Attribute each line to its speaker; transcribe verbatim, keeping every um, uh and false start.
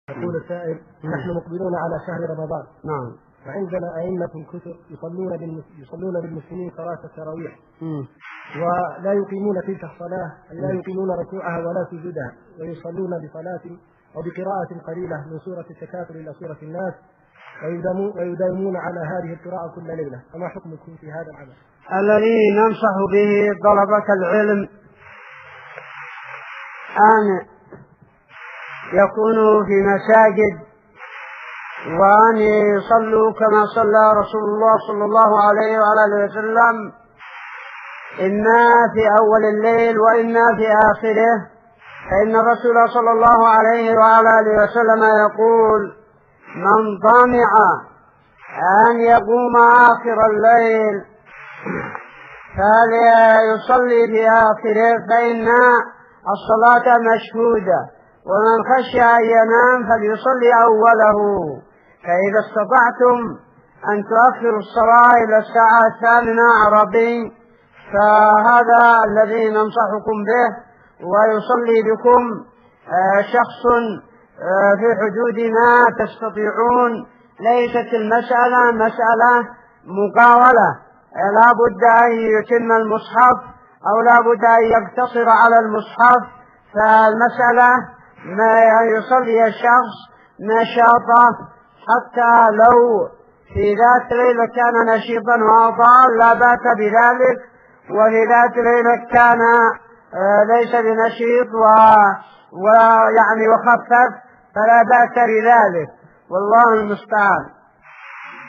Speaker 1: يقول السائل: نحن مقبلون على شهر رمضان.
Speaker 2: نعم.
Speaker 1: وعندنا أئمة كثر يصلون يصلون بالمسلمين صلاة التراويح، ولا يقيمون تلك الصلاة، لا يقيمون ركوعها ولا سجودها، ويصلون بصلاة أو بقراءة قليلة من سورة التكاثر إلى سورة الناس، ويداومون على هذه القراءة كل ليلة، فما حكمكم في هذا العمل؟
Speaker 2: الذي ننصح به طلبة العلم أن يكونوا في مساجد، وأن يصلوا كما صلى رسول الله صلى الله عليه وعلى آله وسلم، إما في أول الليل وإما في آخره، فإن الرسول صلى الله عليه وعلى آله وسلم يقول: من طمع أن يقوم آخر الليل فليصلي في آخره، فإن الصلاة مشهودة، ومن خشي أن ينام فليصلي أوله. فإذا استطعتم أن تؤخروا الصلاة إلى الساعة الثامنة عربي فهذا الذي ننصحكم به، ويصلي بكم شخص في حدود ما تستطيعون. ليست المسألة مسألة مقاولة، لا بد أن يتم المصحف أو لا بد أن يقتصر على المصحف، فالمسألة ما يصلي الشخص نشاطه، حتى لو في ذات ليلة كان نشيطا وأطال لا بأس بذلك، وفي ذات ليلة كان ليس بنشيط ويعني وخفف فلا بأس بذلك، والله المستعان.